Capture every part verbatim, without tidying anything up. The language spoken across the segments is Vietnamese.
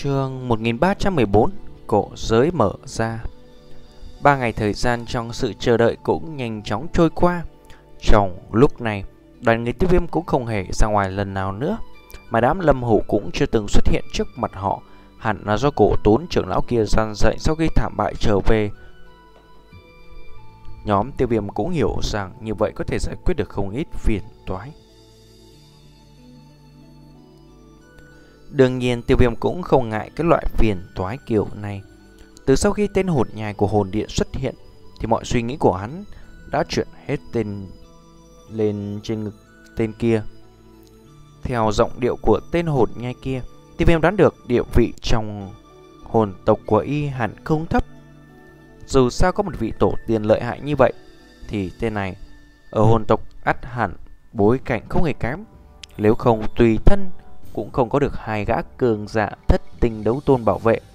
Chương một nghìn ba trăm mười bốn. Cổ giới mở ra. Ba ngày thời gian trong sự chờ đợi cũng nhanh chóng trôi qua. Trong lúc này, đoàn người Tiêu Viêm cũng không hề ra ngoài lần nào nữa, mà đám Lâm Hủ cũng chưa từng xuất hiện trước mặt họ. Hẳn là do Cổ Tốn trưởng lão kia gian dậy sau khi thảm bại trở về. Nhóm Tiêu Viêm cũng hiểu rằng như vậy có thể giải quyết được không ít phiền toái. Đương nhiên Tiêu Viêm cũng không ngại cái loại phiền toái kiểu này. Từ sau khi tên hồn nhai của hồn điện xuất hiện thì mọi suy nghĩ của hắn đã chuyển hết tên lên trên ngực tên kia. Theo giọng điệu của tên hồn nhai kia, Tiêu Viêm đoán được địa vị trong hồn tộc của y hẳn không thấp. Dù sao có một vị tổ tiên lợi hại như vậy thì tên này ở hồn tộc ắt hẳn bối cảnh không hề kém. Nếu không tùy thân cũng không có được hai gã cường giả thất tinh đấu tôn bảo vệ.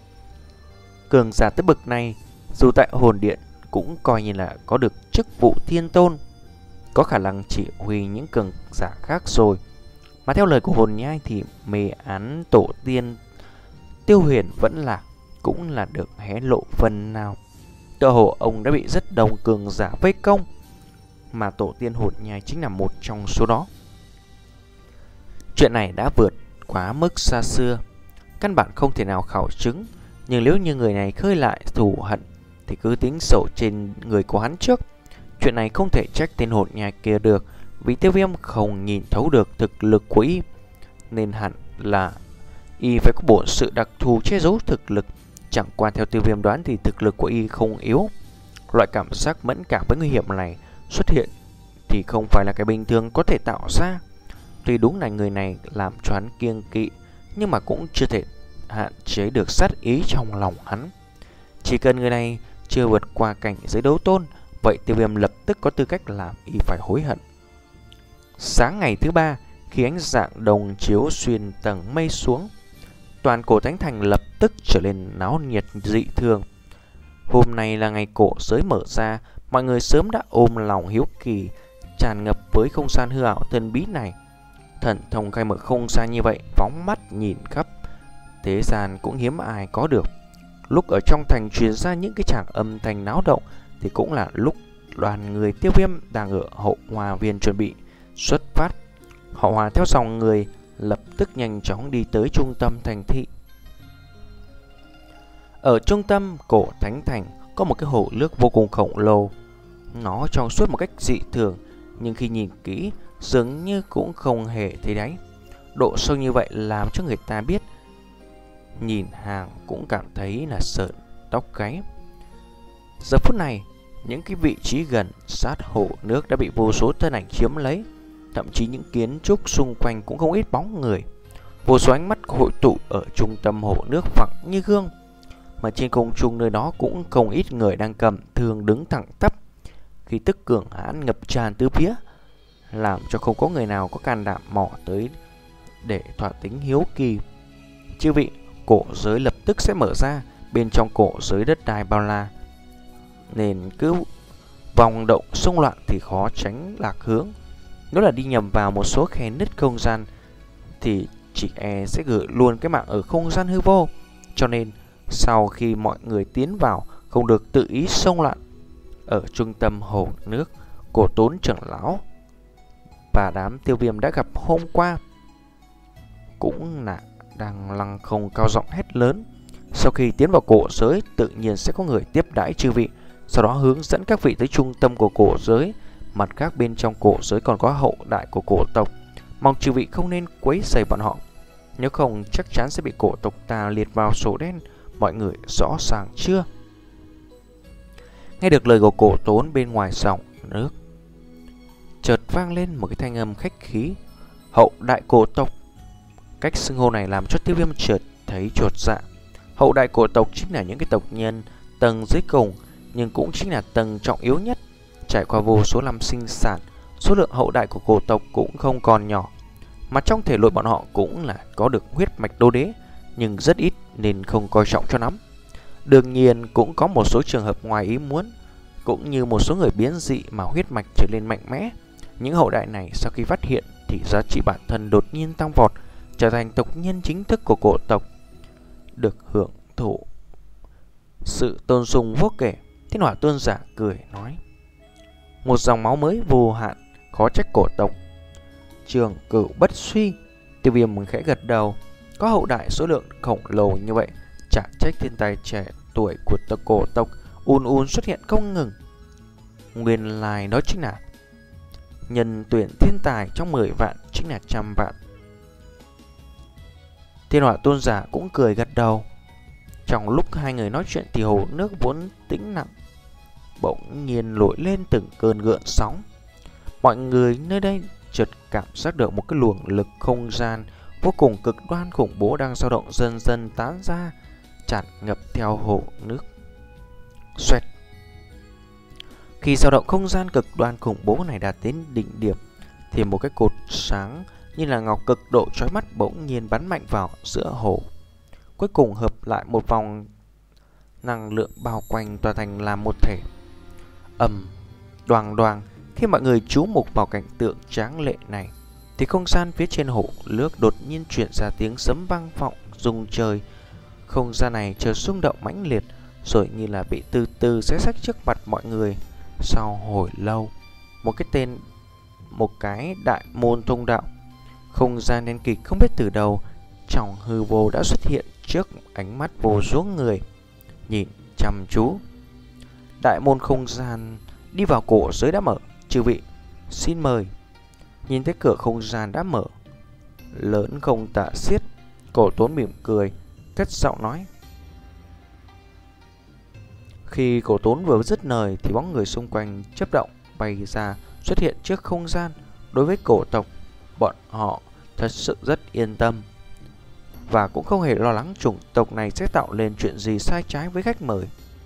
Cường giả tới bậc này dù tại hồn điện cũng coi như là có được chức vụ thiên tôn, có khả năng chỉ huy những cường giả khác rồi. Mà theo lời của hồn nhai thì mê án tổ tiên Tiêu Huyền vẫn là cũng là được hé lộ phần nào. Tựa hồ ông đã bị rất đông cường giả vây công, mà tổ tiên hồn nhai chính là một trong số đó. Chuyện này đã vượt quá mức xa xưa, căn bản không thể nào khảo chứng. Nhưng nếu như người này khơi lại thù hận thì cứ tính sổ trên người của hắn trước. Chuyện này không thể trách tên hồn nhai kia được, vì Tiêu Viêm không nhìn thấu được thực lực của y, nên hẳn là y phải có bổn sự đặc thù che giấu thực lực. Chẳng qua theo Tiêu Viêm đoán thì thực lực của y không yếu. Loại cảm giác mẫn cảm với nguy hiểm này xuất hiện thì không phải là cái bình thường có thể tạo ra. Tuy đúng là người này làm cho hắn kiêng kỵ, nhưng mà cũng chưa thể hạn chế được sát ý trong lòng hắn. Chỉ cần người này chưa vượt qua cảnh giới đấu tôn, vậy Tiêu Viêm lập tức có tư cách làm y phải hối hận. Sáng ngày thứ ba, khi ánh dạng đồng chiếu xuyên tầng mây xuống, toàn cổ Thánh Thành lập tức trở nên náo nhiệt dị thường. Hôm nay là ngày cổ giới mở ra, mọi người sớm đã ôm lòng hiếu kỳ, tràn ngập với không gian hư ảo thần bí này. Thần thông khai mở không gian như vậy, phóng mắt nhìn khắp thế gian cũng hiếm ai có được. Lúc ở trong thành truyền ra những cái tràng âm thanh náo động thì cũng là lúc đoàn người Tiêu Viêm đang ở hậu hoa viên chuẩn bị xuất phát. Họ hòa theo dòng người lập tức nhanh chóng đi tới trung tâm thành thị. Ở trung tâm cổ Thánh Thành có một cái hồ nước vô cùng khổng lồ. Nó trong suốt một cách dị thường, nhưng khi nhìn kỹ dường như cũng không hề thấy đáy. Độ sâu như vậy làm cho người ta biết, nhìn hàng cũng cảm thấy là sợn tóc gáy. Giờ phút này, những cái vị trí gần sát hồ nước đã bị vô số thân ảnh chiếm lấy. Thậm chí những kiến trúc xung quanh cũng không ít bóng người. Vô số ánh mắt hội tụ ở trung tâm hồ nước phẳng như gương. Mà trên không trung nơi đó cũng không ít người đang cầm thương đứng thẳng tắp. Khí tức cường hãn ngập tràn tứ phía, làm cho không có người nào có can đảm mò tới để thỏa tính hiếu kỳ. Chư vị, cổ giới lập tức sẽ mở ra. Bên trong cổ giới đất đai bao la, nên cứ vòng động xung loạn thì khó tránh lạc hướng. Nếu là đi nhầm vào một số khe nứt không gian thì chỉ e sẽ gửi luôn cái mạng ở không gian hư vô. Cho nên sau khi mọi người tiến vào, không được tự ý xông loạn. Ở trung tâm hồ nước, Cổ Tốn trưởng lão và đám Tiêu Viêm đã gặp hôm qua cũng là đang lăng không cao giọng hét lớn. Sau khi tiến vào cổ giới, tự nhiên sẽ có người tiếp đãi chư vị, sau đó hướng dẫn các vị tới trung tâm của cổ giới. Mặt khác bên trong cổ giới còn có hậu đại của cổ tộc, mong chư vị không nên quấy rầy bọn họ, nếu không chắc chắn sẽ bị cổ tộc ta liệt vào sổ đen. Mọi người rõ ràng chưa? Nghe được lời của Cổ Tốn, bên ngoài dòng nước chợt vang lên một cái thanh âm khách khí. Hậu đại cổ tộc. Cách xưng hô này làm cho Tiêu Viêm chợt thấy chột dạ. Hậu đại cổ tộc chính là những cái tộc nhân tầng dưới cùng, nhưng cũng chính là tầng trọng yếu nhất. Trải qua vô số năm sinh sản, số lượng hậu đại của cổ tộc cũng không còn nhỏ. Mà trong thể nội bọn họ cũng là có được huyết mạch đô đế, nhưng rất ít nên không coi trọng cho lắm. Đương nhiên cũng có một số trường hợp ngoài ý muốn, cũng như một số người biến dị mà huyết mạch trở nên mạnh mẽ. Những hậu đại này sau khi phát hiện thì giá trị bản thân đột nhiên tăng vọt, trở thành tộc nhân chính thức của cổ tộc. được hưởng thụ sự tôn sùng vô kể. Thiên Hỏa Tôn giả cười nói: một dòng máu mới vô hạn, khó trách cổ tộc trường cửu bất suy. Tiêu Viêm khẽ gật đầu. Có hậu đại số lượng khổng lồ như vậy, chả trách thiên tài trẻ tuổi của tộc cổ tộc ùn ùn xuất hiện không ngừng. Nguyên lai đó chính là nhân tuyển thiên tài trong mười vạn chính là trăm vạn. Thiên Hỏa Tôn giả cũng cười gật đầu. Trong lúc hai người nói chuyện thì hồ nước vốn tĩnh lặng bỗng nhiên nổi lên từng cơn gợn sóng. Mọi người nơi đây chợt cảm giác được một cái luồng lực không gian vô cùng cực đoan khủng bố đang dao động dần dần tán ra, tràn ngập theo hồ nước. Xoẹt. Khi dao động không gian cực đoan khủng bố này đạt đến đỉnh điểm thì một cái cột sáng như là ngọc cực độ chói mắt bỗng nhiên bắn mạnh vào giữa hồ, cuối cùng hợp lại một vòng năng lượng bao quanh tòa thành làm một thể. Ầm, đoàng đoàng. Khi mọi người chú mục vào cảnh tượng tráng lệ này thì không gian phía trên hồ nước đột nhiên chuyển ra tiếng sấm vang vọng rung trời. Không gian này chợt rung động mãnh liệt, rồi như là bị từ từ xé rách trước mặt mọi người. Sau hồi lâu, một cái tên một cái đại môn thông đạo, không gian đen kịt không biết từ đâu trong hư vô đã xuất hiện trước ánh mắt vô số người nhìn chăm chú. Đại môn không gian đi vào cổ giới đã mở. Chư vị, xin mời. Nhìn thấy cửa không gian đã mở, lớn không tả xiết, Cổ Tốn mỉm cười, cất giọng nói. Khi Cổ Tốn vừa dứt lời thì bóng người xung quanh chớp động bay ra xuất hiện trước không gian. Đối với cổ tộc, bọn họ thật sự rất yên tâm và cũng không hề lo lắng chủng tộc này sẽ tạo lên chuyện gì sai trái với khách mời.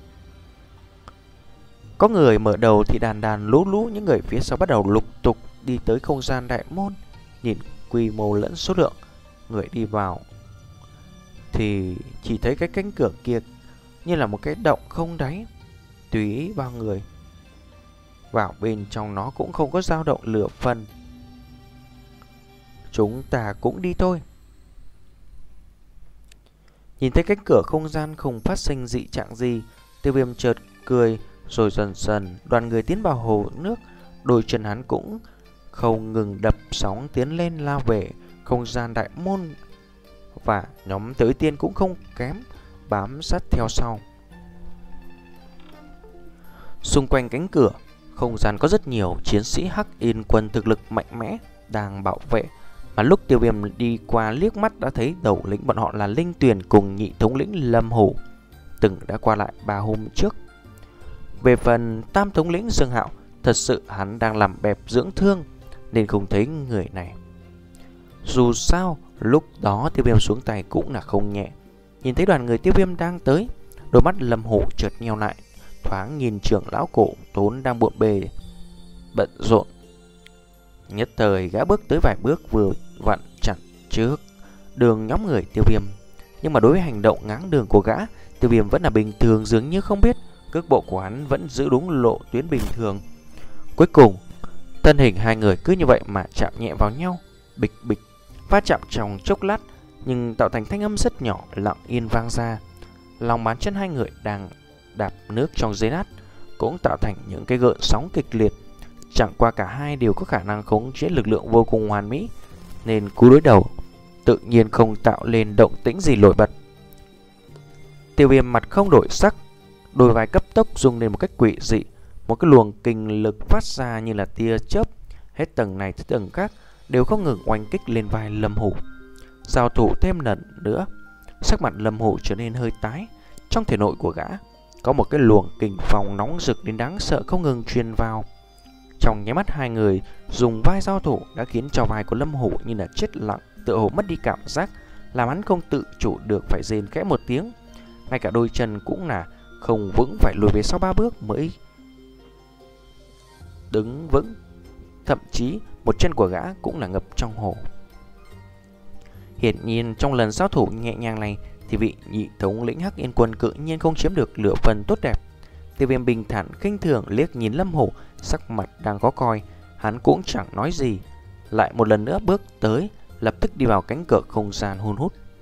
Có người mở đầu thì đàn đàn lú lú, những người phía sau bắt đầu lục tục đi tới không gian đại môn. Nhìn quy mô lẫn số lượng người đi vào thì chỉ thấy cái cánh cửa kia như là một cái động không đáy, tùy ý bao người vào bên trong nó cũng không có dao động lửa phân. Chúng ta cũng đi thôi. Nhìn thấy cánh cửa không gian không phát sinh dị trạng gì, Tiêu Viêm chợt cười, rồi dần dần đoàn người tiến vào hồ nước. Đôi chân hắn cũng không ngừng đập sóng tiến lên lao về không gian đại môn, và nhóm Tới Tiên cũng không kém, bám sát theo sau. Xung quanh cánh cửa không gian có rất nhiều chiến sĩ Hắc Yên quân thực lực mạnh mẽ đang bảo vệ, mà lúc Tiêu Viêm đi qua liếc mắt đã thấy đầu lĩnh bọn họ là Linh Tuyền cùng nhị thống lĩnh Lâm Hổ, từng đã qua lại ba hôm trước. Về phần tam thống lĩnh Dương Hạo, thật sự hắn đang làm bẹp dưỡng thương nên không thấy người này. Dù sao lúc đó Tiêu Viêm xuống tay cũng là không nhẹ. Nhìn thấy đoàn người Tiêu Viêm đang tới, đôi mắt Lâm Hổ chợt nheo lại, thoáng nhìn trưởng lão Cổ Tốn đang bộn bề bận rộn. Nhất thời gã bước tới vài bước vừa vặn chặn trước đường nhóm người Tiêu Viêm. Nhưng mà đối với hành động ngáng đường của gã, Tiêu Viêm vẫn là bình thường, dường như không biết. Cước bộ của hắn vẫn giữ đúng lộ tuyến bình thường. Cuối cùng thân hình hai người cứ như vậy mà chạm nhẹ vào nhau, bịch bịch, va chạm trong chốc lát nhưng tạo thành thanh âm rất nhỏ lặng yên vang ra. Lòng bàn chân hai người đang đạp nước trong giấy nát cũng tạo thành những cái gợn sóng kịch liệt. Chẳng qua cả hai đều có khả năng khống chế lực lượng vô cùng hoàn mỹ, nên cú đối đầu tự nhiên không tạo lên động tĩnh gì nổi bật. Tiêu Viêm mặt không đổi sắc, đôi vai cấp tốc rung lên một cách quỷ dị, một cái luồng kinh lực phát ra như là tia chớp, hết tầng này tới tầng khác đều không ngừng oanh kích lên vai Lâm Hổ. Giao thủ thêm lần nữa, sắc mặt Lâm Hổ trở nên hơi tái. Trong thể nội của gã có một cái luồng kình phong nóng rực đến đáng sợ không ngừng truyền vào. Trong nháy mắt hai người dùng vai giao thủ đã khiến cho vai của Lâm Hổ như là chết lặng, tựa hồ mất đi cảm giác, làm hắn không tự chủ được phải rên khẽ một tiếng. Ngay cả đôi chân cũng là không vững, phải lùi về sau ba bước mới đứng vững. Thậm chí một chân của gã cũng là ngập trong hồ. Hiển nhiên trong lần giao thủ nhẹ nhàng này thì vị nhị thống lĩnh Hắc Yên quân tự nhiên không chiếm được lửa phần tốt đẹp. Tiêu Viêm bình thản khinh thường liếc nhìn Lâm Hổ, sắc mặt đang có coi, hắn cũng chẳng nói gì, lại một lần nữa bước tới, lập tức đi vào cánh cửa không gian hun hút.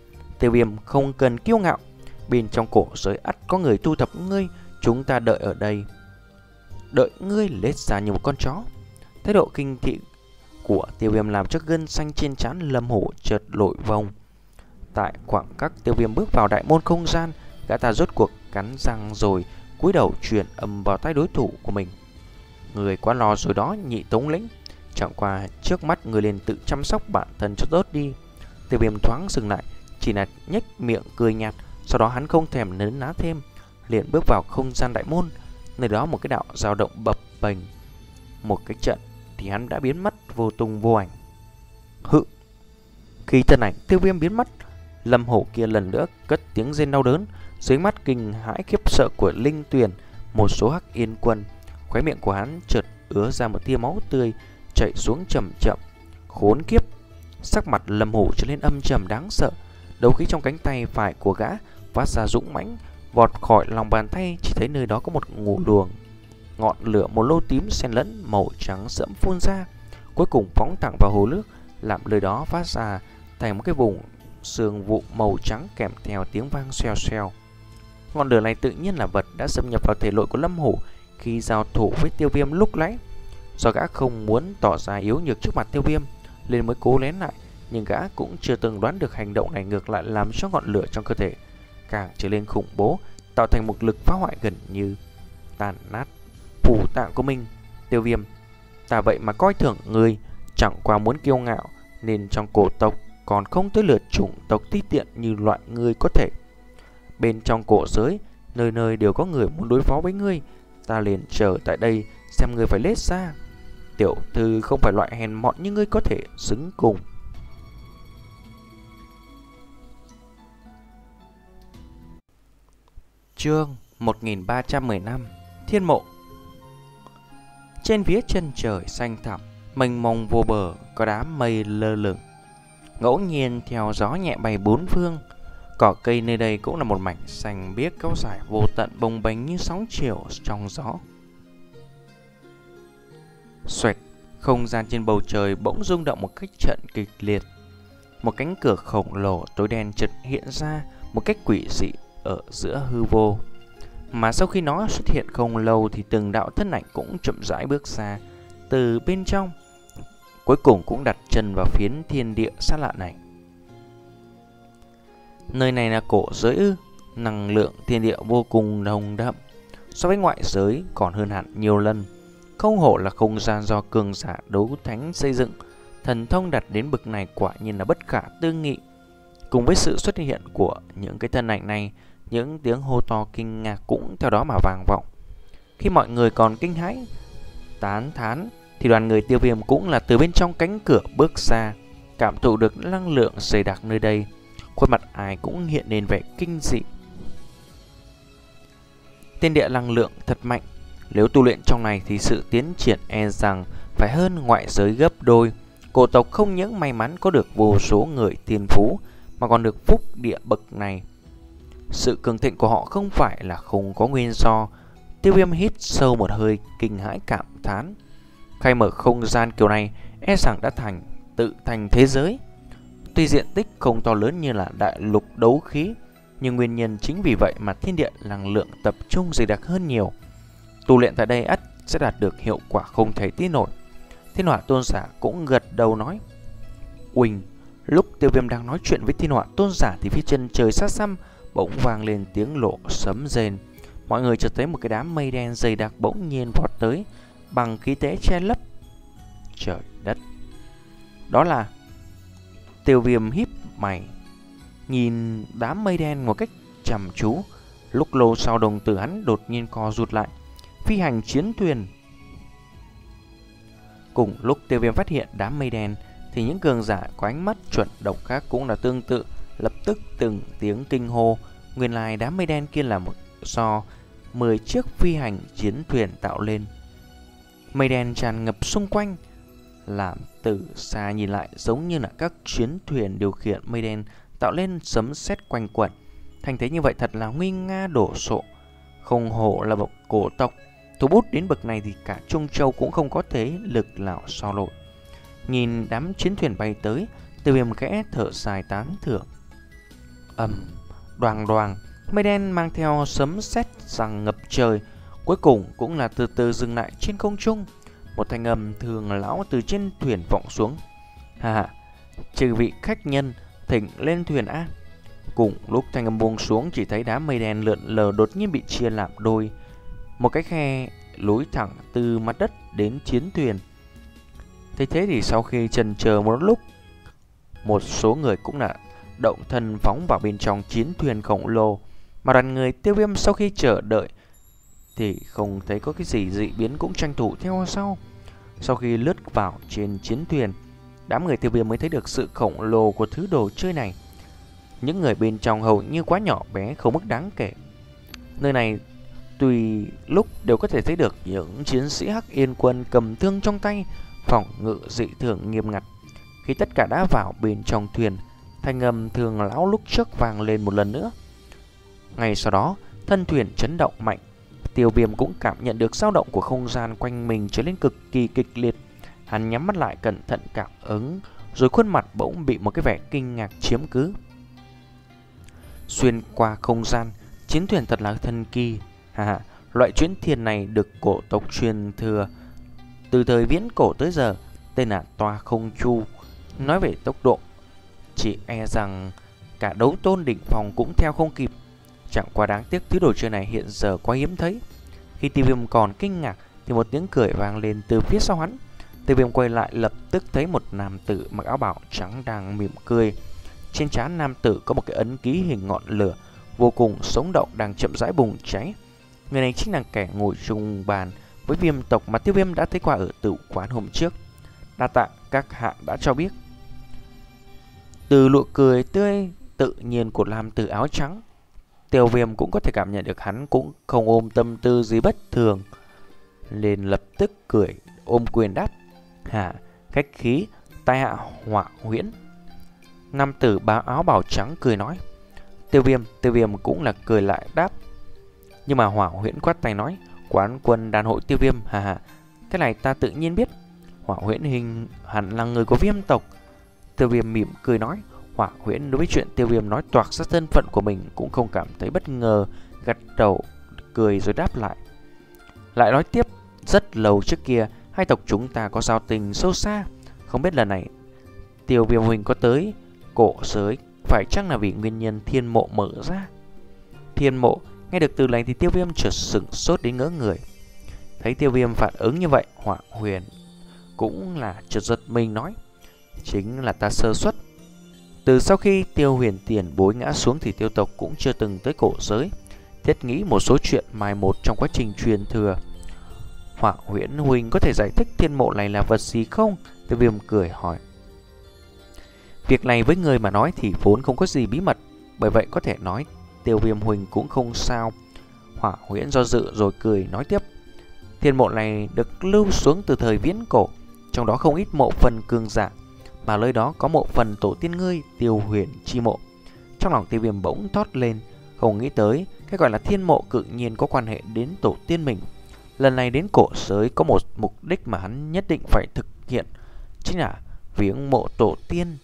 Tiêu Viêm không cần kiêu ngạo, bên trong cổ giới ắt có người thu thập ngươi, chúng ta đợi ở đây, đợi ngươi lết ra như một con chó. Thái độ kinh thị của Tiêu Viêm làm cho gân xanh trên trán Lâm Hổ chợt lội vòng. Tại khoảng cách Tiêu Viêm bước vào đại môn không gian, gã ta rốt cuộc cắn răng rồi cúi đầu truyền âm vào tay đối thủ của mình. Người quá lo rồi đó nhị thống lĩnh, chẳng qua trước mắt người liền tự chăm sóc bản thân cho tốt đi. Tiêu Viêm thoáng dừng lại, chỉ là nhếch miệng cười nhạt, sau đó hắn không thèm nấn ná thêm, liền bước vào không gian đại môn. Nơi đó một cái đạo dao động bập bềnh, một cái trận thì hắn đã biến mất vô tung vô ảnh. Hự! Khi thân ảnh Tiêu Viêm biến mất, Lâm Hổ kia lần nữa cất tiếng rên đau đớn. Dưới mắt kinh hãi khiếp sợ của Linh Tuyền, một số Hắc Yên quân, khóe miệng của hắn chợt ứa ra một tia máu tươi chảy xuống chậm chậm. Khốn kiếp! Sắc mặt Lâm Hổ trở nên âm trầm đáng sợ. Đấu khí trong cánh tay phải của gã phát ra dũng mãnh, vọt khỏi lòng bàn tay, chỉ thấy nơi đó có một ngủ luồng ngọn lửa một lô tím xen lẫn màu trắng sẫm phun ra, cuối cùng phóng thẳng vào hồ nước, làm nơi đó phát ra thành một cái vùng sương vụ màu trắng kèm theo tiếng vang xoèo xoèo. Ngọn lửa này tự nhiên là vật đã xâm nhập vào thể nội của Lâm Hổ khi giao thủ với Tiêu Viêm lúc nãy. Do gã không muốn tỏ ra yếu nhược trước mặt Tiêu Viêm nên mới cố lén lại, nhưng gã cũng chưa từng đoán được hành động này ngược lại làm cho ngọn lửa trong cơ thể càng trở lên khủng bố, tạo thành một lực phá hoại gần như tàn nát phủ tạng của mình. Tiêu Viêm, ta vậy mà coi thường người, chẳng qua muốn kiêu ngạo nên trong cổ tộc còn không tới lượt chủng tộc ti tiện như loại ngươi có thể. Bên trong cổ giới, nơi nơi đều có người muốn đối phó với ngươi, ta liền chờ tại đây xem ngươi phải lết ra. Tiểu thư không phải loại hèn mọn như ngươi có thể xứng cùng. Chương một nghìn ba trăm mười lăm Thiên Mộ. Trên phía chân trời xanh thẳm, mênh mông vô bờ, có đám mây lơ lửng, ngẫu nhiên theo gió nhẹ bay bốn phương. Cỏ cây nơi đây cũng là một mảnh xanh biếc kéo dài vô tận, bồng bềnh như sóng chiều trong gió. Xoẹt, không gian trên bầu trời bỗng rung động một cách trận kịch liệt. Một cánh cửa khổng lồ tối đen chợt hiện ra một cách quỷ dị ở giữa hư vô. Mà sau khi nó xuất hiện không lâu thì từng đạo thân ảnh cũng chậm rãi bước ra từ bên trong, cuối cùng cũng đặt chân vào phiến thiên địa xa lạ này. Nơi này là cổ giới ư? Năng lượng thiên địa vô cùng nồng đậm, so với ngoại giới còn hơn hẳn nhiều lần. Không hổ là không gian do cường giả đấu thánh xây dựng, thần thông đạt đến bậc này quả nhiên là bất khả tư nghị. Cùng với sự xuất hiện của những cái thân ảnh này, những tiếng hô to kinh ngạc cũng theo đó mà vang vọng. Khi mọi người còn kinh hãi tán thán thì đoàn người Tiêu Viêm cũng là từ bên trong cánh cửa bước ra, cảm thụ được năng lượng dày đặc nơi đây. Khuôn mặt ai cũng hiện lên vẻ kinh dị. Thiên địa năng lượng thật mạnh, nếu tu luyện trong này thì sự tiến triển e rằng phải hơn ngoại giới gấp đôi. Cổ tộc không những may mắn có được vô số người tiên phú mà còn được phúc địa bậc này. Sự cường thịnh của họ không phải là không có nguyên do. Tiêu Viêm hít sâu một hơi kinh hãi cảm thán. Khai mở không gian kiểu này e rằng đã thành tự thành thế giới. Tuy diện tích không to lớn như là đại lục đấu khí, nhưng nguyên nhân chính vì vậy mà thiên địa năng lượng tập trung dày đặc hơn nhiều. Tu luyện tại đây ắt sẽ đạt được hiệu quả không thể tin nổi. Thiên Hỏa Tôn giả cũng gật đầu nói. Uỳnh, lúc Tiêu Viêm đang nói chuyện với Thiên Hỏa Tôn giả thì phía chân trời xa xăm bỗng vang lên tiếng lộ sấm rền. Mọi người chợt thấy một cái đám mây đen dày đặc bỗng nhiên vọt tới, bằng khí thế che lấp trời đất. Đó là... Tiêu Viêm híp mày nhìn đám mây đen một cách chăm chú. Lúc lâu sau đồng tử hắn đột nhiên co rụt lại. Phi hành chiến thuyền. Cùng lúc Tiêu Viêm phát hiện đám mây đen thì những cường giả có ánh mắt chuẩn độc khác cũng là tương tự, lập tức từng tiếng kinh hô. Nguyên lai đám mây đen kia là một do mười chiếc phi hành chiến thuyền tạo lên. Mây đen tràn ngập xung quanh, làm từ xa nhìn lại giống như là các chiến thuyền điều khiển mây đen tạo lên sấm sét quanh quẩn. Thành thế như vậy thật là nguy nga đổ sộ. Không hổ là một cổ tộc, thủ bút đến bậc này thì cả Trung Châu cũng không có thế lực nào so nổi. Nhìn đám chiến thuyền bay tới, Tiêu Viêm khẽ thở dài tán thưởng. ầm, đoàng đoàng, mây đen mang theo sấm sét giằng ngập trời, cuối cùng cũng là từ từ dừng lại trên không trung. Một thanh âm thường lão từ trên thuyền vọng xuống: "Ha ha, chư vị khách nhân, thỉnh lên thuyền a." Cùng lúc thanh âm buông xuống, chỉ thấy đám mây đen lượn lờ đột nhiên bị chia làm đôi, một cái khe lối thẳng từ mặt đất đến chiến thuyền. Thế thế thì sau khi chần chờ một lúc, một số người cũng đã động thân phóng vào bên trong chiến thuyền khổng lồ. Mà đoàn người Tiêu Viêm sau khi chờ đợi thì không thấy có cái gì dị biến, cũng tranh thủ theo sau. Sau khi lướt vào trên chiến thuyền, đám người Tiêu Viêm mới thấy được sự khổng lồ của thứ đồ chơi này. Những người bên trong hầu như quá nhỏ bé, không mức đáng kể. Nơi này tùy lúc đều có thể thấy được những chiến sĩ Hắc Yên Quân cầm thương trong tay, phòng ngự dị thường nghiêm ngặt. Khi tất cả đã vào bên trong thuyền, thanh âm thường lão lúc trước vang lên một lần nữa. Ngay sau đó, thân thuyền chấn động mạnh. Tiêu Viêm cũng cảm nhận được dao động của không gian quanh mình trở nên cực kỳ kịch liệt. Hắn nhắm mắt lại cẩn thận cảm ứng, rồi khuôn mặt bỗng bị một cái vẻ kinh ngạc chiếm cứ. Xuyên qua không gian, chiến thuyền thật là thần kỳ. Hà hà, loại chuyến thuyền này được cổ tộc truyền thừa từ thời viễn cổ tới giờ, tên là Toa Không Chu. Nói về tốc độ, chỉ e rằng cả đấu tôn đỉnh phong cũng theo không kịp. Chẳng qua đáng tiếc thứ đồ chơi này hiện giờ quá hiếm thấy. Khi Tiêu Viêm còn kinh ngạc thì một tiếng cười vang lên từ phía sau hắn. Tiêu Viêm quay lại lập tức thấy một nam tử mặc áo bào trắng đang mỉm cười. Trên trán nam tử có một cái ấn ký hình ngọn lửa vô cùng sống động đang chậm rãi bùng cháy. Người này chính là kẻ ngồi chung bàn với Viêm tộc mà Tiêu Viêm đã thấy qua ở tử quán hôm trước. Đa tạ các hạ đã cho biết. Từ nụ cười tươi tự nhiên của nam tử áo trắng, Tiêu Viêm cũng có thể cảm nhận được hắn cũng không ôm tâm tư gì bất thường, nên lập tức cười ôm quyền đáp: "Hả, khách khí, tai hạ Hỏa Huyễn." Nam tử bá áo bào trắng cười nói. Tiêu Viêm, Tiêu Viêm cũng là cười lại đáp. Nhưng mà Hỏa Huyễn quát tay nói: "Quán quân đàn hội Tiêu Viêm, hà hà, cái này ta tự nhiên biết. Hỏa Huyễn hình hẳn là người của Viêm tộc." Tiêu Viêm mỉm cười nói. Hỏa Huyễn đối với chuyện Tiêu Viêm nói toạc ra thân phận của mình cũng không cảm thấy bất ngờ, gật đầu cười rồi đáp lại. Lại nói tiếp: "Rất lâu trước kia, hai tộc chúng ta có giao tình sâu xa. Không biết lần này Tiêu Viêm huynh có tới cổ giới, phải chăng là vì nguyên nhân thiên mộ mở ra?" Thiên mộ, nghe được từ này thì Tiêu Viêm chợt sửng sốt đến ngỡ người. Thấy Tiêu Viêm phản ứng như vậy, Hỏa Huyền cũng là chợt giật mình nói: "Chính là ta sơ suất. Từ sau khi Tiêu Huyền tiền bối ngã xuống thì Tiêu tộc cũng chưa từng tới cổ giới. Thiết nghĩ một số chuyện mai một trong quá trình truyền thừa." Hỏa Huyễn huynh có thể giải thích thiên mộ này là vật gì không? Tiêu Viêm cười hỏi. Việc này với người mà nói thì vốn không có gì bí mật, bởi vậy có thể nói Tiêu Viêm huynh cũng không sao. Hỏa Huyễn do dự rồi cười nói tiếp. Thiên mộ này được lưu xuống từ thời viễn cổ, trong đó không ít mộ phần cường giả, mà nơi đó có mộ phần tổ tiên ngươi Tiêu Huyền chi mộ. Trong lòng Tiêu Viêm bỗng thoát lên, không nghĩ tới cái gọi là thiên mộ cự nhiên có quan hệ đến tổ tiên mình. Lần này đến cổ giới có một mục đích mà hắn nhất định phải thực hiện, chính là viếng mộ tổ tiên.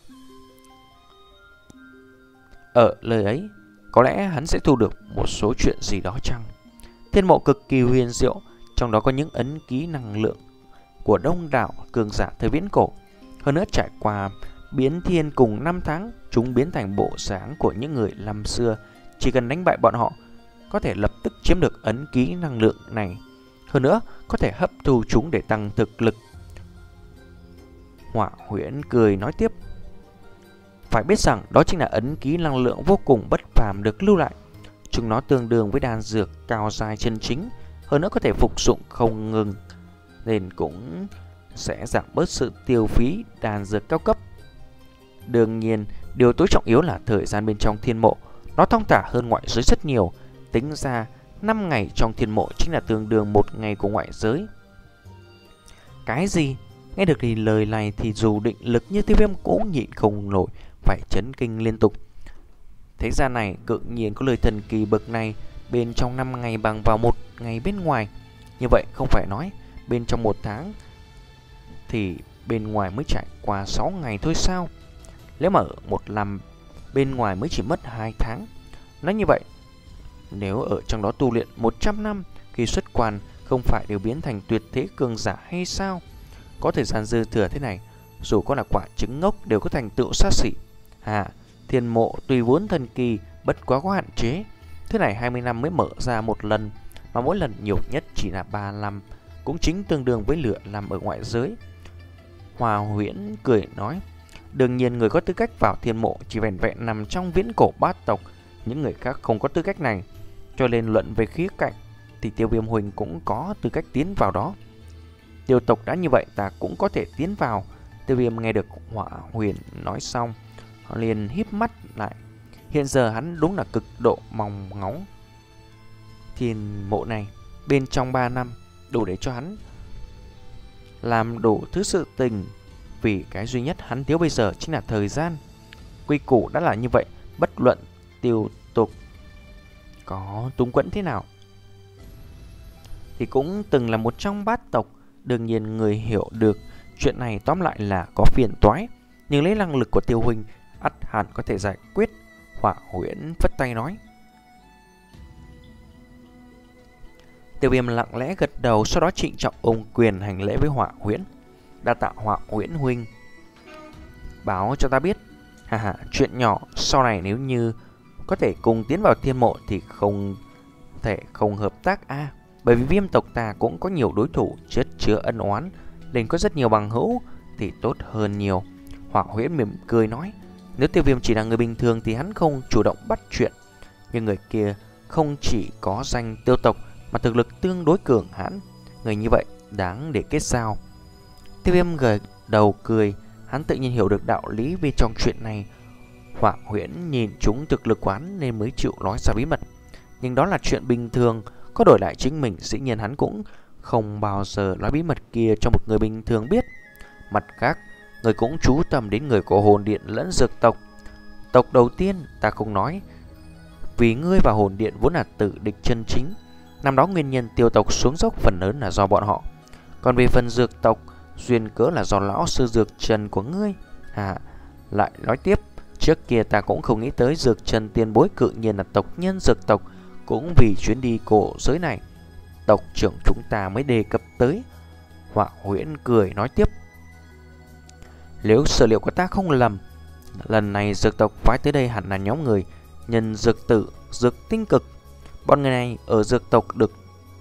Ở lời ấy, có lẽ hắn sẽ thu được một số chuyện gì đó chăng? Thiên mộ cực kỳ huyền diệu, trong đó có những ấn ký năng lượng của đông đảo cường giả thời viễn cổ. Hơn nữa trải qua biến thiên cùng năm tháng, chúng biến thành bộ dáng của những người năm xưa. Chỉ cần đánh bại bọn họ, có thể lập tức chiếm được ấn ký năng lượng này. Hơn nữa, có thể hấp thu chúng để tăng thực lực. Hỏa Huyễn cười nói tiếp. Phải biết rằng đó chính là ấn ký năng lượng vô cùng bất phàm được lưu lại. Chúng nó tương đương với đan dược cao dài chân chính, hơn nữa có thể phục dụng không ngừng, nên cũng sẽ giảm bớt sự tiêu phí đan dược cao cấp. Đương nhiên, điều tối trọng yếu là thời gian bên trong thiên mộ. Nó thong thả hơn ngoại giới rất nhiều. Tính ra, năm ngày trong thiên mộ chính là tương đương một ngày của ngoại giới. Cái gì? Nghe được thì lời này thì dù định lực như Tiêu Viêm cũng nhịn không nổi, phải chấn kinh liên tục. Thế ra này, cự nhiên có lời thần kỳ bậc này, bên trong năm ngày bằng vào một ngày bên ngoài. Như vậy không phải nói bên trong một tháng thì bên ngoài mới trải qua sáu ngày thôi sao? Nếu mà một năm bên ngoài mới chỉ mất hai tháng. Nói như vậy, nếu ở trong đó tu luyện một trăm năm, khi xuất quan không phải đều biến thành tuyệt thế cường giả hay sao? Có thời gian dư thừa thế này, dù có là quả trứng ngốc đều có thành tựu sát sỉ. À, thiên mộ tùy vốn thần kỳ, bất quá có hạn chế. Thứ này hai mươi năm mới mở ra một lần, mà mỗi lần nhiều nhất chỉ là ba năm, cũng chính tương đương với lửa làm ở ngoại giới. Hòa Huyễn cười nói, đương nhiên người có tư cách vào thiên mộ chỉ vẹn vẹn nằm trong viễn cổ bát tộc, những người khác không có tư cách này. Cho nên luận về khía cạnh thì Tiêu Viêm huynh cũng có tư cách tiến vào đó. Tiêu tộc đã như vậy, ta cũng có thể tiến vào. Tiêu Viêm nghe được Hỏa Huyền nói xong, liền híp mắt lại. Hiện giờ hắn đúng là cực độ mong ngóng thiên mộ này. Bên trong ba năm đủ để cho hắn làm đủ thứ sự tình. Vì cái duy nhất hắn thiếu bây giờ chính là thời gian. Quy củ đã là như vậy, bất luận Tiêu tộc có túng quẫn thế nào thì cũng từng là một trong bát tộc. Đương nhiên người hiểu được chuyện này tóm lại là có phiền toái, nhưng lấy năng lực của Tiêu huynh ắt hẳn có thể giải quyết. Hỏa Huyễn phất tay nói. Tiêu Viêm lặng lẽ gật đầu, sau đó trịnh trọng ôm quyền hành lễ với Hỏa Huyễn. Đa tạ Hỏa Huyễn huynh báo cho ta biết. Hà hà, chuyện nhỏ, sau này nếu như có thể cùng tiến vào thiên mộ thì không thể không hợp tác a. À, bởi vì Viêm tộc ta cũng có nhiều đối thủ chất chứa ân oán, nên có rất nhiều bằng hữu thì tốt hơn nhiều. Hỏa Huyễn mỉm cười nói, nếu Tiêu Viêm chỉ là người bình thường thì hắn không chủ động bắt chuyện, nhưng người kia không chỉ có danh Tiêu tộc mà thực lực tương đối cường hãn, người như vậy đáng để kết giao. Tiêu Viêm gật đầu cười, hắn tự nhiên hiểu được đạo lý bên trong chuyện này. Hỏa Huyễn nhìn chúng thực lực quán nên mới chịu nói ra bí mật, nhưng đó là chuyện bình thường. Có đổi lại chính mình, dĩ nhiên hắn cũng không bao giờ nói bí mật kia cho một người bình thường biết. Mặt khác, người cũng chú tâm đến người của hồn điện lẫn dược tộc. Tộc đầu tiên ta không nói, vì ngươi và hồn điện vốn là tử địch chân chính. Năm đó nguyên nhân Tiêu tộc xuống dốc phần lớn là do bọn họ. Còn về phần dược tộc, duyên cớ là do lão sư dược trần của ngươi. À, lại nói tiếp, trước kia ta cũng không nghĩ tới dược trần tiền bối cự nhiên là tộc nhân dược tộc. Cũng vì chuyến đi cổ giới này, tộc trưởng chúng ta mới đề cập tới. Hỏa Huyễn cười nói tiếp, nếu sở liệu của ta không lầm, lần này dược tộc phái tới đây hẳn là nhóm người nhân dược tử, dược tinh cực. Bọn người này ở dược tộc được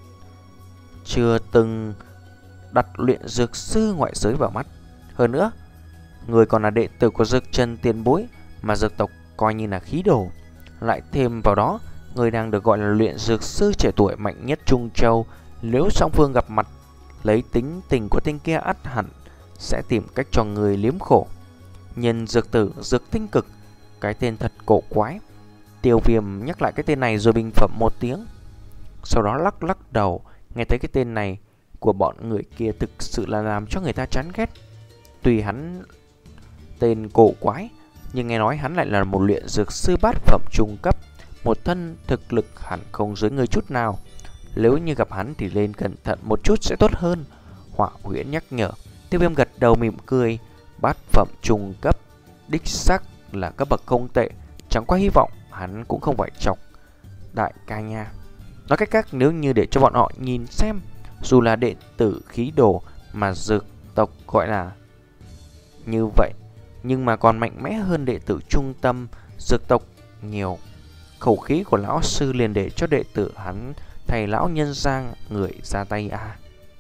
chưa từng đặt luyện dược sư ngoại giới vào mắt. Hơn nữa, người còn là đệ tử của dược trần tiền bối mà dược tộc coi như là khí đồ. Lại thêm vào đó, người đang được gọi là luyện dược sư trẻ tuổi mạnh nhất Trung Châu. Nếu song phương gặp mặt, lấy tính tình của tên kia ắt hẳn sẽ tìm cách cho người liếm khổ. Nhân dược tử, dược tinh cực, cái tên thật cổ quái. Tiêu Viêm nhắc lại cái tên này rồi bình phẩm một tiếng, sau đó lắc lắc đầu. Nghe thấy cái tên này của bọn người kia thực sự là làm cho người ta chán ghét. Tuy hắn tên cổ quái, nhưng nghe nói hắn lại là một luyện dược sư bát phẩm trung cấp, một thân thực lực hẳn không dưới người chút nào. Nếu như gặp hắn thì lên cẩn thận một chút sẽ tốt hơn. Hỏa Huyễn nhắc nhở. Tiêu Viêm gật đầu mỉm cười. Bát phẩm trung cấp đích xác là cấp bậc không tệ, chẳng qua hy vọng hắn cũng không phải chọc đại ca nha. Nói cách khác, nếu như để cho bọn họ nhìn xem, dù là đệ tử khí đồ mà dược tộc gọi là như vậy, nhưng mà còn mạnh mẽ hơn đệ tử trung tâm dược tộc nhiều. Khẩu khí của lão sư liền để cho đệ tử hắn thầy lão nhân giang người ra tay à.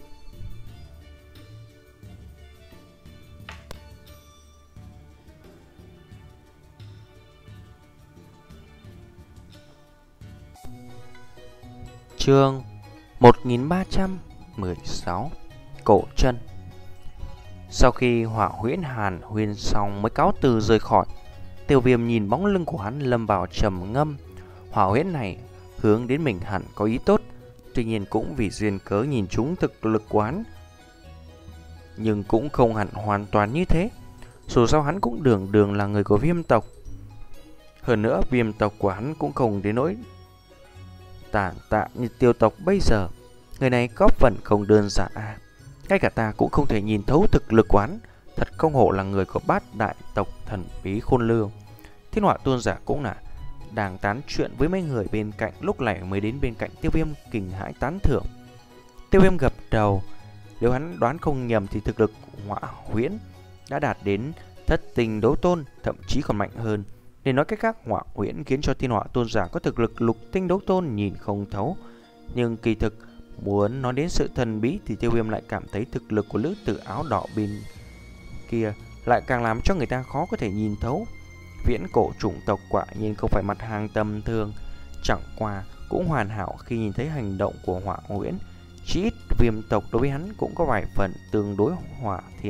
Chương một nghìn ba trăm mười sáu Cổ chân. Sau khi Hỏa Huyễn hàn huyên xong mới cáo từ rời khỏi. Tiêu Viêm nhìn bóng lưng của hắn lâm vào trầm ngâm. Hỏa Huyễn này hướng đến mình hẳn có ý tốt, tuy nhiên cũng vì duyên cớ nhìn chúng thực lực quán, nhưng cũng không hẳn hoàn toàn như thế. Dù sao hắn cũng đường đường là người của Viêm tộc. Hơn nữa Viêm tộc của hắn cũng không đến nỗi tàn tạ như Tiêu tộc bây giờ. Người này có phần không đơn giản à. Ngay cả ta cũng không thể nhìn thấu thực lực quán. Thật không hổ là người của bát đại tộc thần bí khôn lường. Thiên Hỏa Tôn giả cũng là đang tán chuyện với mấy người bên cạnh, lúc này mới đến bên cạnh Tiêu Viêm kinh hãi tán thưởng. Tiêu Viêm gật đầu, nếu hắn đoán không nhầm thì thực lực Hỏa Huyễn đã đạt đến thất tinh đấu tôn, thậm chí còn mạnh hơn. Để nói cách khác, Hỏa Huyễn khiến cho Thiên Hỏa Tôn giả có thực lực lục tinh đấu tôn nhìn không thấu. Nhưng kỳ thực muốn nói đến sự thần bí thì Tiêu Viêm lại cảm thấy thực lực của lữ tử áo đỏ bên kia lại càng làm cho người ta khó có thể nhìn thấu. Viễn cổ chủng tộc quả nhiên không phải mặt hàng tầm thường, chẳng qua cũng hoàn hảo khi nhìn thấy hành động của Hỏa Huyễn. Chỉ ít Viêm tộc đối với hắn cũng có vài phần tương đối hòa thiện.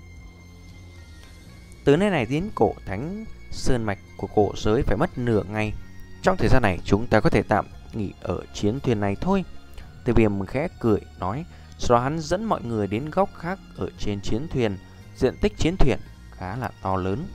Từ nơi này đến cổ thánh sơn mạch của cổ giới phải mất nửa ngày. Trong thời gian này chúng ta có thể tạm nghỉ ở chiến thuyền này thôi. Tiêu Viêm khẽ cười nói. Sau đó hắn dẫn mọi người đến góc khác ở trên chiến thuyền. Diện tích chiến thuyền khá là to lớn.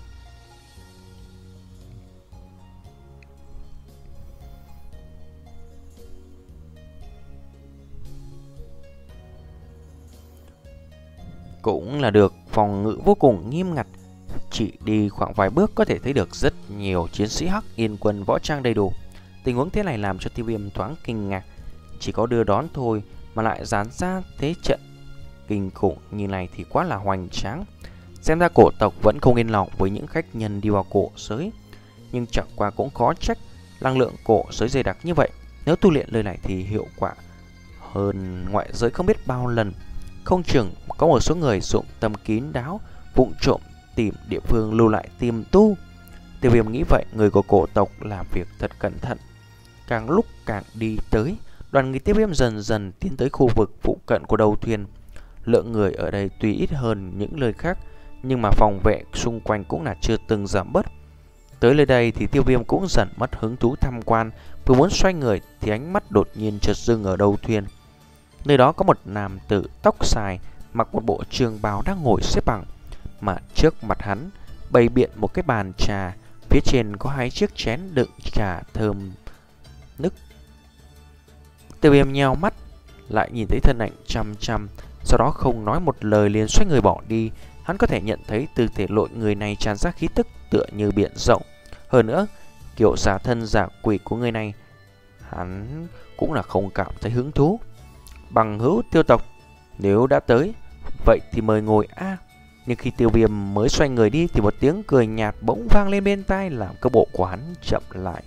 Cũng là được phòng ngự vô cùng nghiêm ngặt. Chỉ đi khoảng vài bước có thể thấy được rất nhiều chiến sĩ Hắc Yên quân võ trang đầy đủ. Tình huống thế này làm cho Tiêu Viêm thoáng kinh ngạc. Chỉ có đưa đón thôi mà lại dán ra thế trận kinh khủng như này thì quá là hoành tráng. Xem ra cổ tộc vẫn không yên lòng với những khách nhân đi vào cổ giới. Nhưng chẳng qua cũng khó trách, năng lượng cổ giới dày đặc như vậy, nếu tu luyện nơi này thì hiệu quả hơn ngoại giới không biết bao lần. Không chừng có một số người dụng tâm kín đáo, vụng trộm tìm địa phương lưu lại tiềm tu. Tiêu Viêm nghĩ vậy, người của cổ tộc làm việc thật cẩn thận. Càng lúc càng đi tới, đoàn người Tiêu Viêm dần dần tiến tới khu vực phụ cận của đầu thuyền. Lượng người ở đây tuy ít hơn những nơi khác, nhưng mà phòng vệ xung quanh cũng là chưa từng giảm bớt. Tới nơi đây thì Tiêu Viêm cũng dần mất hứng thú tham quan. Vừa muốn xoay người thì ánh mắt đột nhiên chợt dừng ở đầu thuyền. Nơi đó có một nam tử tóc dài, mặc một bộ trường bào đang ngồi xếp bằng, mà trước mặt hắn bày biện một cái bàn trà, phía trên có hai chiếc chén đựng trà thơm nức. Tiêu Viêm nheo mắt, lại nhìn thấy thân ảnh chăm chăm, sau đó không nói một lời liền xoay người bỏ đi. Hắn có thể nhận thấy từ thể lội người này tràn ra khí tức tựa như biển rộng. Hơn nữa, kiểu giả thân giả quỷ của người này, hắn cũng là không cảm thấy hứng thú. Bằng hữu Tiêu tộc, nếu đã tới, vậy thì mời ngồi a. À. Nhưng khi Tiêu Viêm mới xoay người đi thì một tiếng cười nhạt bỗng vang lên bên tai, làm cơ bộ của hắn chậm lại.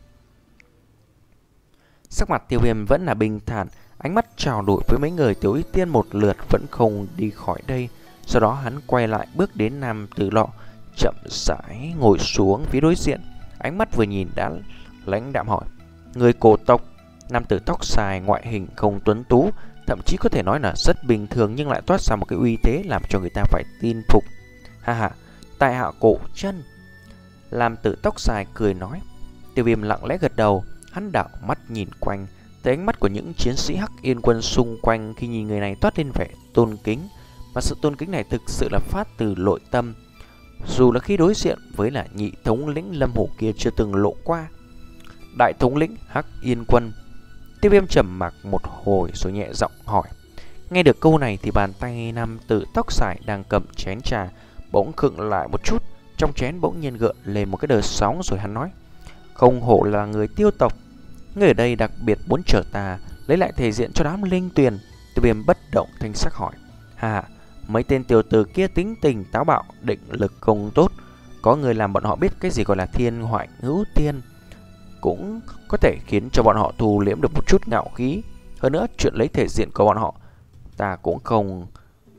Sắc mặt Tiêu Viêm vẫn là bình thản, ánh mắt trao đổi với mấy người Tiểu Y Tiên một lượt vẫn không đi khỏi đây. Sau đó hắn quay lại bước đến nam tử lọ, chậm rãi ngồi xuống phía đối diện. Ánh mắt vừa nhìn đã lãnh đạm hỏi: người cổ tộc? Nam tử tóc dài ngoại hình không tuấn tú, thậm chí có thể nói là rất bình thường, nhưng lại toát ra một cái uy thế làm cho người ta phải tin phục. Ha ha, tại hạ Cổ Chân. Nam tử tóc dài cười nói. Tiêu Viêm lặng lẽ gật đầu, hắn đảo mắt nhìn quanh, thấy ánh mắt của những chiến sĩ Hắc Yên quân xung quanh khi nhìn người này toát lên vẻ tôn kính, mà sự tôn kính này thực sự là phát từ nội tâm. Dù là khi đối diện với là nhị thống lĩnh Lâm Hổ kia chưa từng lộ qua. Đại thống lĩnh Hắc Yên quân. Tiêu Viêm trầm mặc một hồi rồi nhẹ giọng hỏi. Nghe được câu này thì bàn tay nam tử tóc dài đang cầm chén trà bỗng khựng lại một chút, trong chén bỗng nhiên gợn lên một cái đợt sóng, rồi hắn nói: không hổ là người Tiêu tộc, người ở đây đặc biệt muốn chờ ta lấy lại thể diện cho đám linh tuyền. Tiêu Viêm bất động thanh sắc hỏi: hà, mấy tên tiểu tử kia tính tình táo bạo, định lực không tốt, có người làm bọn họ biết cái gì gọi là thiên hoại hữu tiên, cũng có thể khiến cho bọn họ thu liễm được một chút ngạo khí. Hơn nữa, chuyện lấy thể diện của bọn họ ta cũng không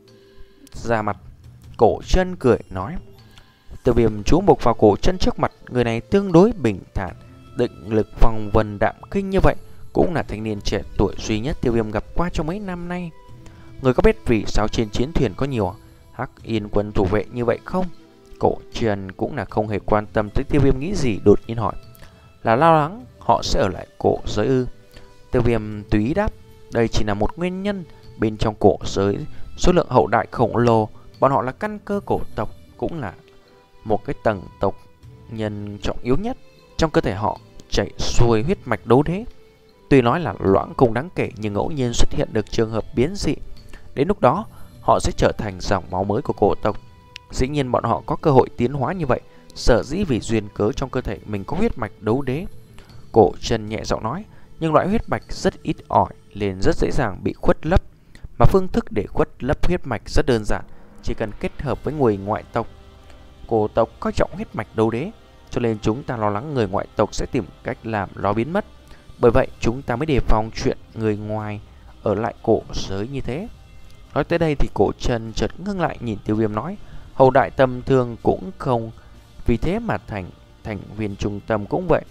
ra mặt. Cổ Chân cười nói. Tiêu Viêm chú mục vào Cổ Chân trước mặt. Người này tương đối bình thản, định lực phong vân đạm kinh như vậy, cũng là thanh niên trẻ tuổi duy nhất Tiêu Viêm gặp qua trong mấy năm nay. Người có biết vì sao trên chiến thuyền có nhiều Hắc Yên quân thủ vệ như vậy không? Cổ Chân cũng là không hề quan tâm tới Tiêu Viêm nghĩ gì, đột nhiên hỏi: là lo lắng họ sẽ ở lại cổ giới ư? Tiêu Viêm tùy đáp: đây chỉ là một nguyên nhân. Bên trong cổ giới số lượng hậu đại khổng lồ, bọn họ là căn cơ cổ tộc, cũng là một cái tầng tộc nhân trọng yếu nhất. Trong cơ thể họ chảy xuôi huyết mạch đấu đế. Tuy nói là loãng không đáng kể, nhưng ngẫu nhiên xuất hiện được trường hợp biến dị, đến lúc đó họ sẽ trở thành dòng máu mới của cổ tộc. Dĩ nhiên bọn họ có cơ hội tiến hóa như vậy Sở dĩ vì duyên cớ trong cơ thể mình có huyết mạch đấu đế. Cổ Trần nhẹ giọng nói, nhưng loại huyết mạch rất ít ỏi nên rất dễ dàng bị khuất lấp. Mà phương thức để khuất lấp huyết mạch rất đơn giản, chỉ cần kết hợp với người ngoại tộc. Cổ tộc coi trọng huyết mạch đấu đế, cho nên chúng ta lo lắng người ngoại tộc sẽ tìm cách làm nó biến mất. Bởi vậy chúng ta mới đề phòng chuyện người ngoài ở lại cổ giới như thế. Nói tới đây thì Cổ Trần chợt ngưng lại nhìn Tiêu Viêm nói, hậu đại tầm thường cũng không vì thế mà thành thành viên trung tâm cũng vậy.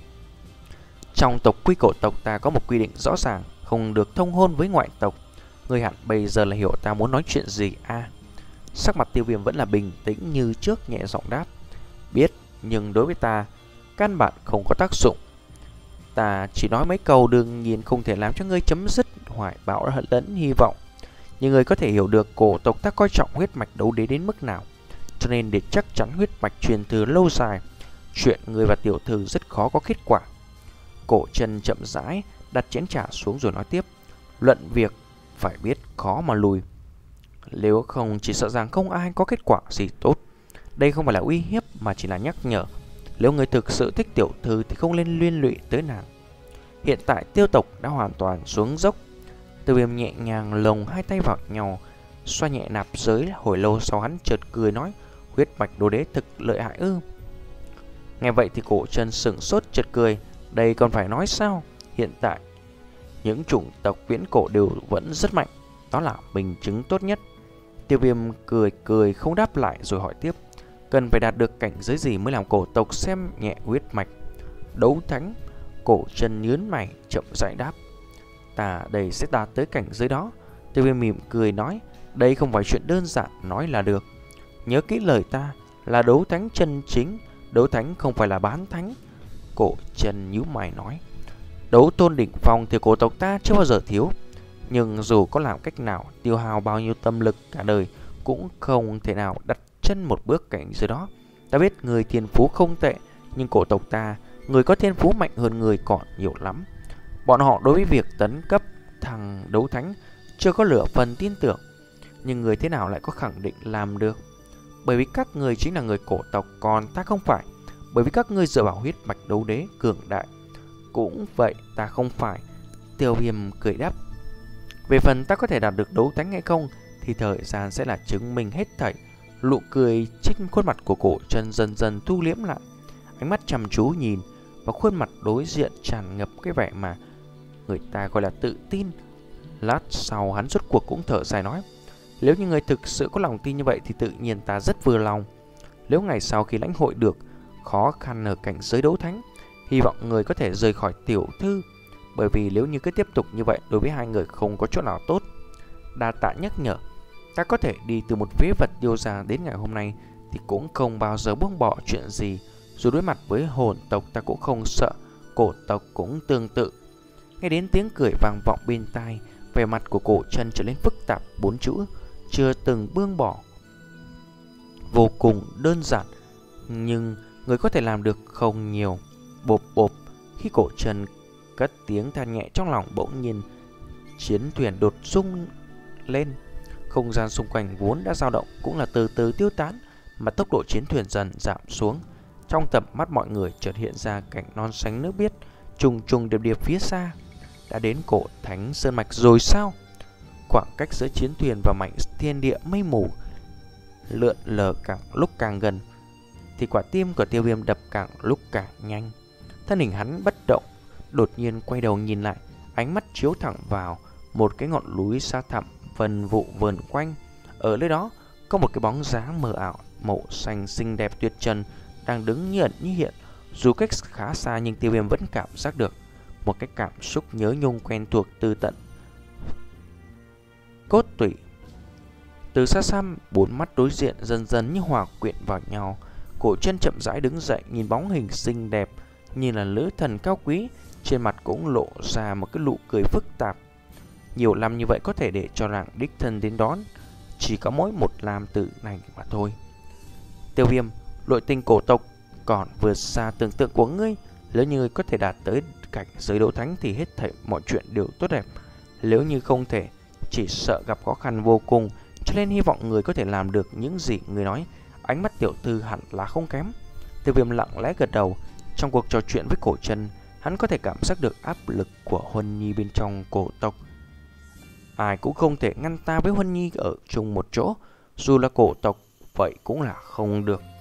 Trong tộc quy cổ tộc ta có một quy định rõ ràng, không được thông hôn với ngoại tộc. Người hẳn bây giờ là hiểu ta muốn nói chuyện gì à? Sắc mặt Tiêu Viêm vẫn là bình tĩnh như trước, nhẹ giọng đáp, biết, nhưng đối với ta căn bản không có tác dụng. Ta chỉ nói mấy câu đương nhiên không thể làm cho ngươi chấm dứt hoài bão lẫn hy vọng. Nhưng người có thể hiểu được cổ tộc ta coi trọng huyết mạch đấu đế đến mức nào. Cho nên để chắc chắn huyết mạch truyền thừa lâu dài, chuyện người và tiểu thư rất khó có kết quả. Cổ Trần chậm rãi đặt chén trà xuống rồi nói tiếp, luận việc phải biết khó mà lùi. Nếu không chỉ sợ rằng không ai có kết quả gì tốt. Đây không phải là uy hiếp mà chỉ là nhắc nhở. Nếu người thực sự thích tiểu thư thì không nên liên lụy tới nàng. Hiện tại Tiêu tộc đã hoàn toàn xuống dốc. Tiêu Viêm nhẹ nhàng lồng hai tay vào nhau, xoa nhẹ nạp giới. Hồi lâu sau hắn chợt cười nói, huyết mạch đồ đế thực lợi hại ư? Nghe vậy thì Cổ Trần sững sốt chợt cười, đây còn phải nói sao? Hiện tại những chủng tộc viễn cổ đều vẫn rất mạnh, đó là minh chứng tốt nhất. Tiêu Viêm cười cười không đáp lại rồi hỏi tiếp, cần phải đạt được cảnh giới gì mới làm cổ tộc xem nhẹ huyết mạch? Đấu thánh. Cổ Trần nhướng mày chậm rãi đáp, ta đây sẽ đạt tới cảnh giới đó. Tiêu Viêm mỉm cười nói, đây không phải chuyện đơn giản nói là được. Nhớ kỹ lời ta, là đấu thánh chân chính, đấu thánh không phải là bán thánh. Cổ Trần nhíu mày nói, đấu tôn đỉnh phong thì cổ tộc ta chưa bao giờ thiếu. Nhưng dù có làm cách nào, tiêu hao bao nhiêu tâm lực cả đời, cũng không thể nào đặt chân một bước cảnh giới đó. Ta biết người thiên phú không tệ, nhưng cổ tộc ta, người có thiên phú mạnh hơn người còn nhiều lắm. Bọn họ đối với việc tấn cấp thằng đấu thánh chưa có lửa phần tin tưởng. Nhưng người thế nào lại có khẳng định làm được? Bởi vì các người chính là người cổ tộc, còn ta không phải. Bởi vì các ngươi dựa vào huyết mạch đấu đế cường đại. Cũng vậy, ta không phải. Tiêu Viêm cười đáp, về phần ta có thể đạt được đấu thánh hay không thì thời gian sẽ là chứng minh hết thảy. Nụ cười trên khuôn mặt của Cổ Trần dần dần thu liễm lại, ánh mắt chăm chú nhìn và khuôn mặt đối diện tràn ngập cái vẻ mà người ta gọi là tự tin. Lát sau hắn rốt cuộc cũng thở dài nói, nếu như người thực sự có lòng tin như vậy thì tự nhiên ta rất vừa lòng. Nếu ngày sau khi lãnh hội được khó khăn ở cảnh giới đấu thánh, hy vọng người có thể rời khỏi tiểu thư. Bởi vì nếu như cứ tiếp tục như vậy, đối với hai người không có chỗ nào tốt. Đa tạ nhắc nhở, ta có thể đi từ một phế vật điêu già đến ngày hôm nay thì cũng không bao giờ buông bỏ chuyện gì. Dù đối mặt với hồn tộc ta cũng không sợ, cổ tộc cũng tương tự. Nghe đến tiếng cười vang vọng bên tai, vẻ mặt của Cổ Trần trở nên phức tạp. Bốn chữ chưa từng buông bỏ vô cùng đơn giản, nhưng người có thể làm được không nhiều. Bộp bộp, khi Cổ Trần cất tiếng than nhẹ trong lòng, bỗng nhiên chiến thuyền đột rung lên. Không gian xung quanh vốn đã dao động cũng là từ từ tiêu tán, mà tốc độ chiến thuyền dần giảm xuống. Trong tầm mắt mọi người chợt hiện ra cảnh non xanh nước biếc trùng trùng điệp điệp phía xa. Đã đến cổ thánh sơn mạch rồi sao? Khoảng cách giữa chiến thuyền và mảnh thiên địa mây mù lượn lờ càng lúc càng gần, thì quả tim của Tiêu Viêm đập càng lúc càng nhanh. Thân hình hắn bất động, đột nhiên quay đầu nhìn lại, ánh mắt chiếu thẳng vào một cái ngọn núi xa thẳm vần vụ vờn quanh. Ở nơi đó có một cái bóng dáng mờ ảo màu xanh xinh đẹp tuyệt trần đang đứng như ẩn như hiện. Dù cách khá xa nhưng Tiêu Viêm vẫn cảm giác được một cái cảm xúc nhớ nhung quen thuộc từ tận cốt tủy. Từ xa xăm, bốn mắt đối diện dần dần như hòa quyện vào nhau. Cổ Chân chậm rãi đứng dậy, nhìn bóng hình xinh đẹp như là nữ thần cao quý, trên mặt cũng lộ ra một cái nụ cười phức tạp. Nhiều năm như vậy có thể để cho nàng đích thân đến đón, chỉ có mỗi một nam tử này mà thôi. Tiêu Viêm, nội tình cổ tộc còn vượt xa tưởng tượng của ngươi. Nếu như ngươi có thể đạt tới cảnh giới đấu thánh thì hết thảy mọi chuyện đều tốt đẹp. Nếu như không thể, chỉ sợ gặp khó khăn vô cùng. Cho nên hy vọng người có thể làm được những gì người nói. Ánh mắt tiểu thư hẳn là không kém. Tiêu Viêm lặng lẽ gật đầu. Trong cuộc trò chuyện với cổ trần, hắn có thể cảm giác được áp lực của Huân Nhi bên trong cổ tộc. Ai cũng không thể ngăn ta với Huân Nhi ở chung một chỗ, dù là cổ tộc, vậy cũng là không được.